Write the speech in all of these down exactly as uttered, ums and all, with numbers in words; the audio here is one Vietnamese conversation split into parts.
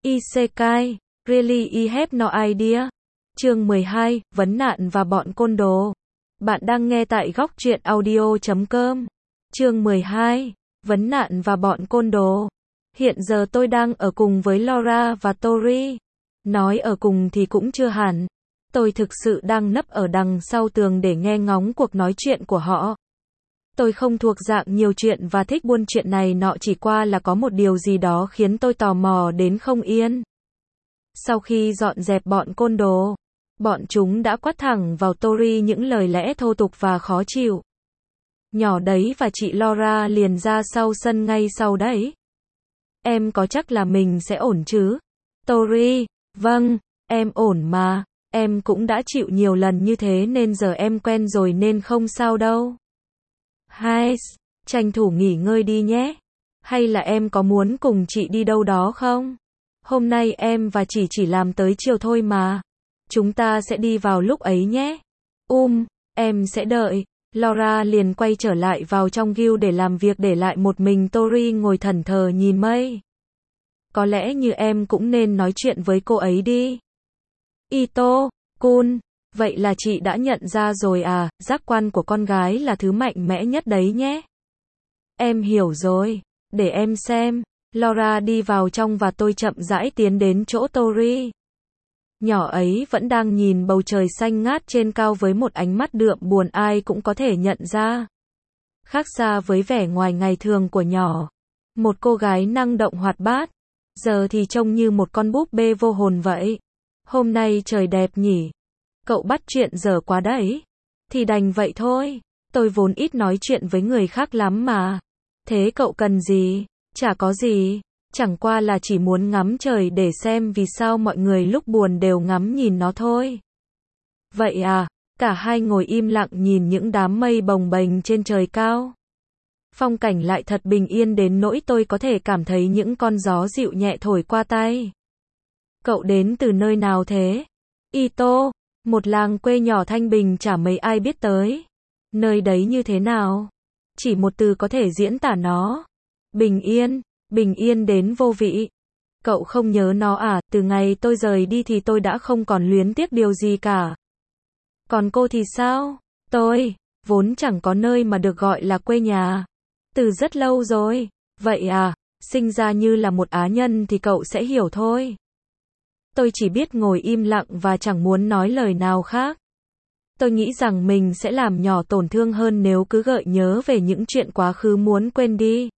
Isekai, really I have no idea. Chương mười hai, vấn nạn và bọn côn đồ. Bạn đang nghe tại góc truyện audio chấm com. Chương mười hai, vấn nạn và bọn côn đồ. Hiện giờ tôi đang ở cùng với Laura và Tori. Nói ở cùng thì cũng chưa hẳn. Tôi thực sự đang nấp ở đằng sau tường để nghe ngóng cuộc nói chuyện của họ. Tôi không thuộc dạng nhiều chuyện và thích buôn chuyện này nọ, chỉ qua là có một điều gì đó khiến tôi tò mò đến không yên. Sau khi dọn dẹp bọn côn đồ, bọn chúng đã quát thẳng vào Tori những lời lẽ thô tục và khó chịu. Nhỏ đấy và chị Laura liền ra sau sân ngay sau đấy. Em có chắc là mình sẽ ổn chứ? Tori, vâng, em ổn mà, em cũng đã chịu nhiều lần như thế nên giờ em quen rồi nên không sao đâu. Hai, tranh thủ nghỉ ngơi đi nhé. Hay là em có muốn cùng chị đi đâu đó không? Hôm nay em và chị chỉ làm tới chiều thôi mà. Chúng ta sẽ đi vào lúc ấy nhé. Um, em sẽ đợi. Laura liền quay trở lại vào trong guild để làm việc, để lại một mình Tori ngồi thẫn thờ nhìn mây. Có lẽ như em cũng nên nói chuyện với cô ấy đi. Ito, Kun, vậy là chị đã nhận ra rồi à, giác quan của con gái là thứ mạnh mẽ nhất đấy nhé. Em hiểu rồi, để em xem. Laura đi vào trong và tôi chậm rãi tiến đến chỗ Tori. Nhỏ ấy vẫn đang nhìn bầu trời xanh ngát trên cao với một ánh mắt đượm buồn ai cũng có thể nhận ra. Khác xa với vẻ ngoài ngày thường của nhỏ. Một cô gái năng động hoạt bát. Giờ thì trông như một con búp bê vô hồn vậy. Hôm nay trời đẹp nhỉ? Cậu bắt chuyện dở quá đấy. Thì đành vậy thôi. Tôi vốn ít nói chuyện với người khác lắm mà. Thế cậu cần gì? Chả có gì. Chẳng qua là chỉ muốn ngắm trời để xem vì sao mọi người lúc buồn đều ngắm nhìn nó thôi. Vậy à? Cả hai ngồi im lặng nhìn những đám mây bồng bềnh trên trời cao. Phong cảnh lại thật bình yên đến nỗi tôi có thể cảm thấy những con gió dịu nhẹ thổi qua tay. Cậu đến từ nơi nào thế? Ito, một làng quê nhỏ thanh bình chả mấy ai biết tới. Nơi đấy như thế nào? Chỉ một từ có thể diễn tả nó. Bình yên, bình yên đến vô vị. Cậu không nhớ nó à? Từ ngày tôi rời đi thì tôi đã không còn luyến tiếc điều gì cả. Còn cô thì sao? Tôi, vốn chẳng có nơi mà được gọi là quê nhà. Từ rất lâu rồi. Vậy à, sinh ra như là một á nhân thì cậu sẽ hiểu thôi. Tôi chỉ biết ngồi im lặng và chẳng muốn nói lời nào khác. Tôi nghĩ rằng mình sẽ làm nhỏ tổn thương hơn nếu cứ gợi nhớ về những chuyện quá khứ muốn quên đi.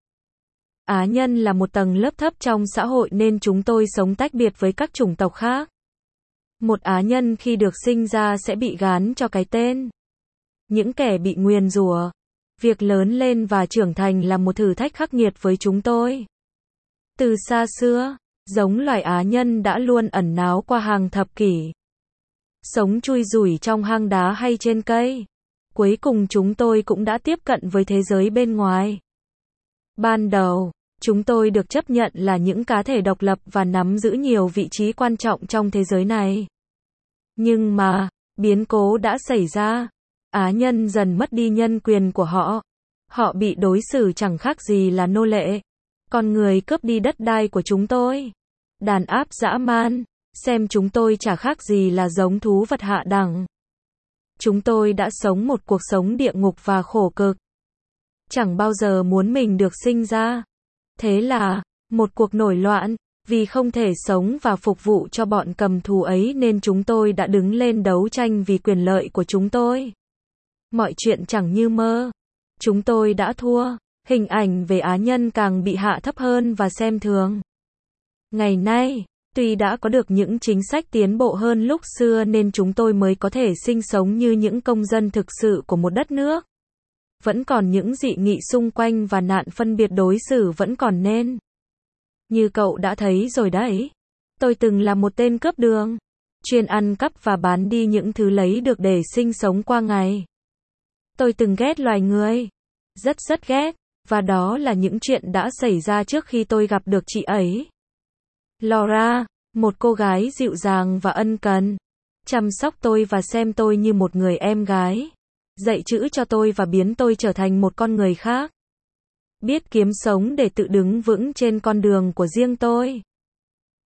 Á nhân là một tầng lớp thấp trong xã hội nên chúng tôi sống tách biệt với các chủng tộc khác. Một á nhân khi được sinh ra sẽ bị gán cho cái tên. Những kẻ bị nguyền rủa. Việc lớn lên và trưởng thành là một thử thách khắc nghiệt với chúng tôi. Từ xa xưa, giống loài á nhân đã luôn ẩn náu qua hàng thập kỷ. Sống chui rủi trong hang đá hay trên cây. Cuối cùng chúng tôi cũng đã tiếp cận với thế giới bên ngoài. Ban đầu, chúng tôi được chấp nhận là những cá thể độc lập và nắm giữ nhiều vị trí quan trọng trong thế giới này. Nhưng mà, biến cố đã xảy ra. Á nhân dần mất đi nhân quyền của họ. Họ bị đối xử chẳng khác gì là nô lệ. Con người cướp đi đất đai của chúng tôi. Đàn áp dã man. Xem chúng tôi chả khác gì là giống thú vật hạ đẳng. Chúng tôi đã sống một cuộc sống địa ngục và khổ cực. Chẳng bao giờ muốn mình được sinh ra. Thế là, một cuộc nổi loạn, vì không thể sống và phục vụ cho bọn cầm thú ấy nên chúng tôi đã đứng lên đấu tranh vì quyền lợi của chúng tôi. Mọi chuyện chẳng như mơ. Chúng tôi đã thua. Hình ảnh về á nhân càng bị hạ thấp hơn và xem thường. Ngày nay, tuy đã có được những chính sách tiến bộ hơn lúc xưa nên chúng tôi mới có thể sinh sống như những công dân thực sự của một đất nước. Vẫn còn những dị nghị xung quanh và nạn phân biệt đối xử vẫn còn nên. Như cậu đã thấy rồi đấy. Tôi từng là một tên cướp đường. Chuyên ăn cắp và bán đi những thứ lấy được để sinh sống qua ngày. Tôi từng ghét loài người. Rất rất ghét. Và đó là những chuyện đã xảy ra trước khi tôi gặp được chị ấy. Laura, một cô gái dịu dàng và ân cần. Chăm sóc tôi và xem tôi như một người em gái. Dạy chữ cho tôi và biến tôi trở thành một con người khác. Biết kiếm sống để tự đứng vững trên con đường của riêng tôi.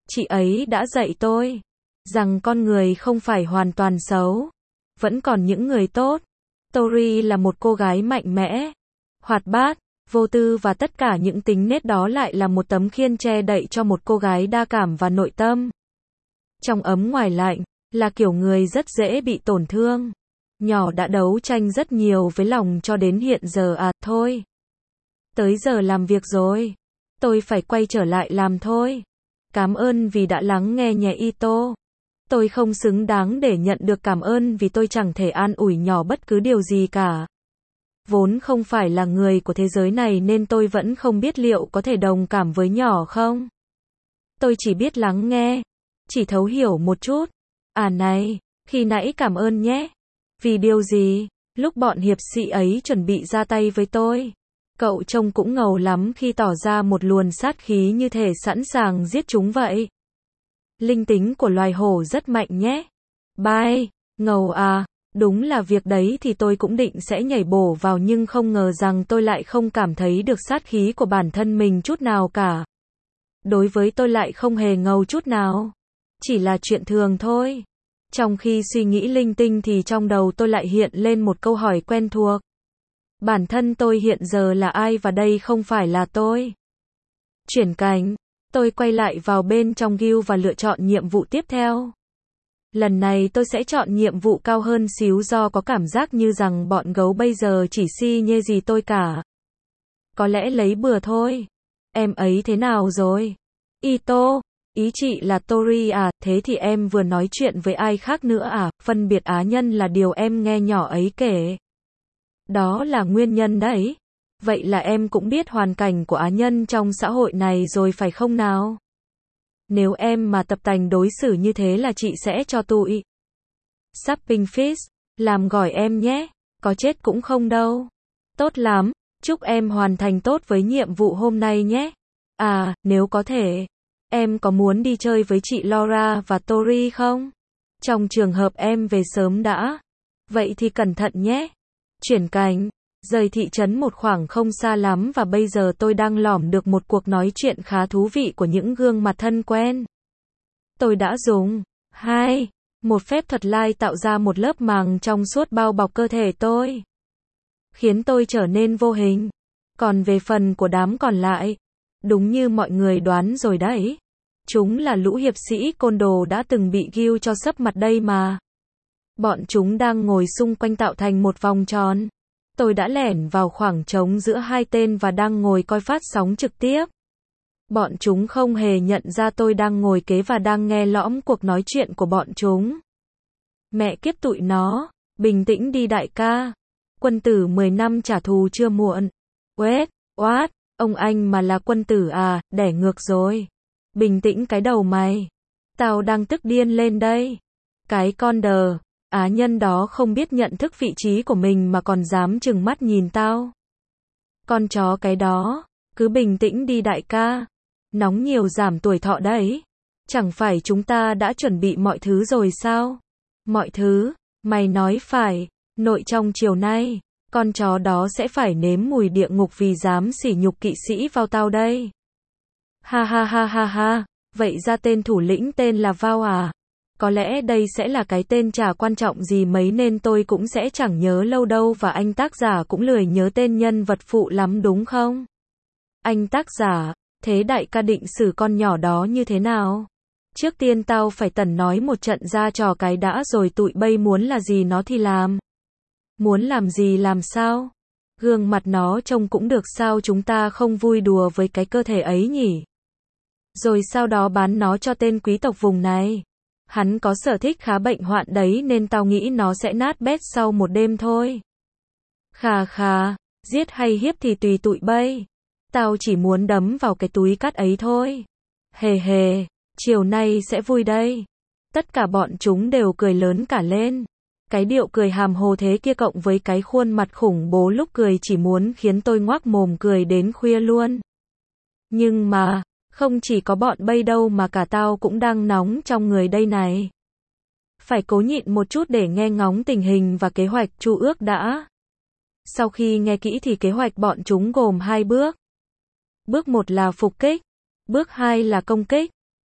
Chị ấy đã dạy tôi rằng con người không phải hoàn toàn xấu, vẫn còn những người tốt. Tori là một cô gái mạnh mẽ, hoạt bát, vô tư và tất cả những tính nết đó lại là một tấm khiên che đậy cho một cô gái đa cảm và nội tâm. Trong ấm ngoài lạnh, là kiểu người rất dễ bị tổn thương. Nhỏ đã đấu tranh rất nhiều với lòng cho đến hiện giờ à, thôi. Tới giờ làm việc rồi. Tôi phải quay trở lại làm thôi. Cảm ơn vì đã lắng nghe nhé Ito. Tôi không xứng đáng để nhận được cảm ơn vì tôi chẳng thể an ủi nhỏ bất cứ điều gì cả. Vốn không phải là người của thế giới này nên tôi vẫn không biết liệu có thể đồng cảm với nhỏ không. Tôi chỉ biết lắng nghe, chỉ thấu hiểu một chút. À này, khi nãy cảm ơn nhé. Vì điều gì? Lúc bọn hiệp sĩ ấy chuẩn bị ra tay với tôi, cậu trông cũng ngầu lắm khi tỏ ra một luồng sát khí như thể sẵn sàng giết chúng vậy. Linh tính của loài hổ rất mạnh nhé. Bye, ngầu à, đúng là việc đấy thì tôi cũng định sẽ nhảy bổ vào nhưng không ngờ rằng tôi lại không cảm thấy được sát khí của bản thân mình chút nào cả. Đối với tôi lại không hề ngầu chút nào. Chỉ là chuyện thường thôi. Trong khi suy nghĩ linh tinh thì trong đầu tôi lại hiện lên một câu hỏi quen thuộc. Bản thân tôi hiện giờ là ai và đây không phải là tôi. Chuyển cảnh, tôi quay lại vào bên trong guild và lựa chọn nhiệm vụ tiếp theo. Lần này tôi sẽ chọn nhiệm vụ cao hơn xíu do có cảm giác như rằng bọn gấu bây giờ chỉ si nhê gì tôi cả. Có lẽ lấy bừa thôi. Em ấy thế nào rồi? Ito, ý chị là Tori à, thế thì em vừa nói chuyện với ai khác nữa à? Phân biệt á nhân là điều em nghe nhỏ ấy kể. Đó là nguyên nhân đấy. Vậy là em cũng biết hoàn cảnh của á nhân trong xã hội này rồi phải không nào? Nếu em mà tập tành đối xử như thế là chị sẽ cho tụi Sapping Fish làm gỏi em nhé. Có chết cũng không đâu. Tốt lắm, chúc em hoàn thành tốt với nhiệm vụ hôm nay nhé. À, nếu có thể, em có muốn đi chơi với chị Laura và Tori không? Trong trường hợp em về sớm đã. Vậy thì cẩn thận nhé. Chuyển cảnh, rời thị trấn một khoảng không xa lắm và bây giờ tôi đang lỏm được một cuộc nói chuyện khá thú vị của những gương mặt thân quen. Tôi đã dùng hai, một phép thuật lai tạo ra một lớp màng trong suốt bao bọc cơ thể tôi, khiến tôi trở nên vô hình. Còn về phần của đám còn lại, đúng như mọi người đoán rồi đấy. Chúng là lũ hiệp sĩ côn đồ đã từng bị giu cho sấp mặt đây mà. Bọn chúng đang ngồi xung quanh tạo thành một vòng tròn. Tôi đã lẻn vào khoảng trống giữa hai tên và đang ngồi coi phát sóng trực tiếp. Bọn chúng không hề nhận ra tôi đang ngồi kế và đang nghe lõm cuộc nói chuyện của bọn chúng. Mẹ kiếp tụi nó, bình tĩnh đi đại ca. Quân tử mười năm trả thù chưa muộn. Wait, what, ông anh mà là quân tử à, đẻ ngược rồi. Bình tĩnh cái đầu mày. Tao đang tức điên lên đây. Cái con đờ. Á nhân đó không biết nhận thức vị trí của mình mà còn dám trừng mắt nhìn tao. Con chó cái đó, cứ bình tĩnh đi đại ca. Nóng nhiều giảm tuổi thọ đấy. Chẳng phải chúng ta đã chuẩn bị mọi thứ rồi sao? Mọi thứ, mày nói phải, nội trong chiều nay, con chó đó sẽ phải nếm mùi địa ngục vì dám sỉ nhục kỵ sĩ vào tao đây. Ha ha ha ha ha, vậy ra tên thủ lĩnh tên là Vào à? Có lẽ đây sẽ là cái tên chả quan trọng gì mấy nên tôi cũng sẽ chẳng nhớ lâu đâu và anh tác giả cũng lười nhớ tên nhân vật phụ lắm đúng không? Anh tác giả, thế đại ca định xử con nhỏ đó như thế nào? Trước tiên tao phải tẩn nói một trận ra trò cái đã rồi tụi bay muốn là gì nó thì làm. Muốn làm gì làm sao? Gương mặt nó trông cũng được sao chúng ta không vui đùa với cái cơ thể ấy nhỉ? Rồi sau đó bán nó cho tên quý tộc vùng này. Hắn có sở thích khá bệnh hoạn đấy nên tao nghĩ nó sẽ nát bét sau một đêm thôi. Khà khà, giết hay hiếp thì tùy tụi bay. Tao chỉ muốn đấm vào cái túi cát ấy thôi. Hề hề, chiều nay sẽ vui đây. Tất cả bọn chúng đều cười lớn cả lên. Cái điệu cười hàm hồ thế kia cộng với cái khuôn mặt khủng bố lúc cười chỉ muốn khiến tôi ngoác mồm cười đến khuya luôn. Nhưng mà, không chỉ có bọn bay đâu mà cả tao cũng đang nóng trong người đây này. Phải cố nhịn một chút để nghe ngóng tình hình và kế hoạch chu ước đã. Sau khi nghe kỹ thì kế hoạch bọn chúng gồm hai bước. Bước một là phục kích. Bước hai là công kích.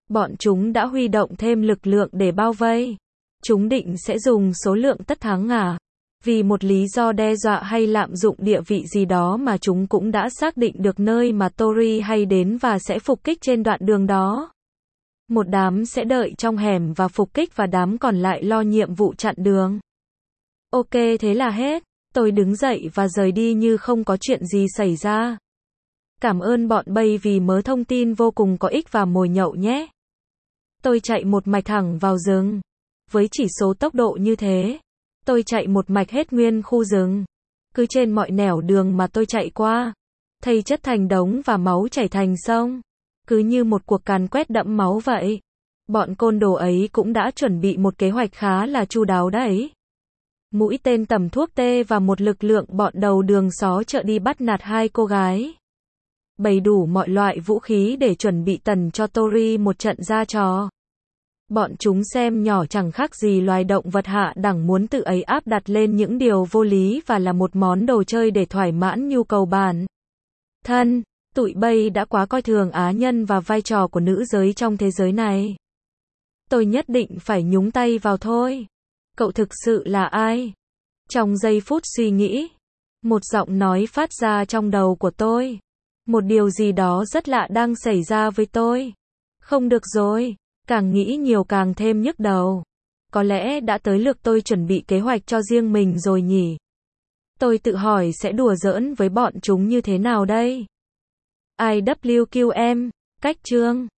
Bọn chúng đã huy động thêm lực lượng để bao vây. Chúng định sẽ dùng số lượng tất thắng à? Vì một lý do đe dọa hay lạm dụng địa vị gì đó mà chúng cũng đã xác định được nơi mà Tori hay đến và sẽ phục kích trên đoạn đường đó. Một đám sẽ đợi trong hẻm và phục kích và đám còn lại lo nhiệm vụ chặn đường. Ok, thế là hết. Tôi đứng dậy và rời đi như không có chuyện gì xảy ra. Cảm ơn bọn Bay vì mớ thông tin vô cùng có ích và mồi nhậu nhé. Tôi chạy một mạch thẳng vào rừng. Với chỉ số tốc độ như thế, tôi chạy một mạch hết nguyên khu rừng. Cứ trên mọi nẻo đường mà tôi chạy qua, thây chất thành đống và máu chảy thành sông. Cứ như một cuộc càn quét đẫm máu vậy. Bọn côn đồ ấy cũng đã chuẩn bị một kế hoạch khá là chu đáo đấy. Mũi tên tầm thuốc tê và một lực lượng bọn đầu đường xó chợ đi bắt nạt hai cô gái. Bày đủ mọi loại vũ khí để chuẩn bị tần cho Tori một trận ra trò. Bọn chúng xem nhỏ chẳng khác gì loài động vật hạ đẳng muốn tự ấy áp đặt lên những điều vô lý và là một món đồ chơi để thỏa mãn nhu cầu bản thân. Tụi Bay đã quá coi thường á nhân và vai trò của nữ giới trong thế giới này. Tôi nhất định phải nhúng tay vào thôi. Cậu thực sự là ai? Trong giây phút suy nghĩ, một giọng nói phát ra trong đầu của tôi. Một điều gì đó rất lạ đang xảy ra với tôi. Không được rồi, càng nghĩ nhiều càng thêm nhức đầu. Có lẽ đã tới lượt tôi chuẩn bị kế hoạch cho riêng mình rồi nhỉ? Tôi tự hỏi sẽ đùa giỡn với bọn chúng như thế nào đây? i vê kép em, cách chương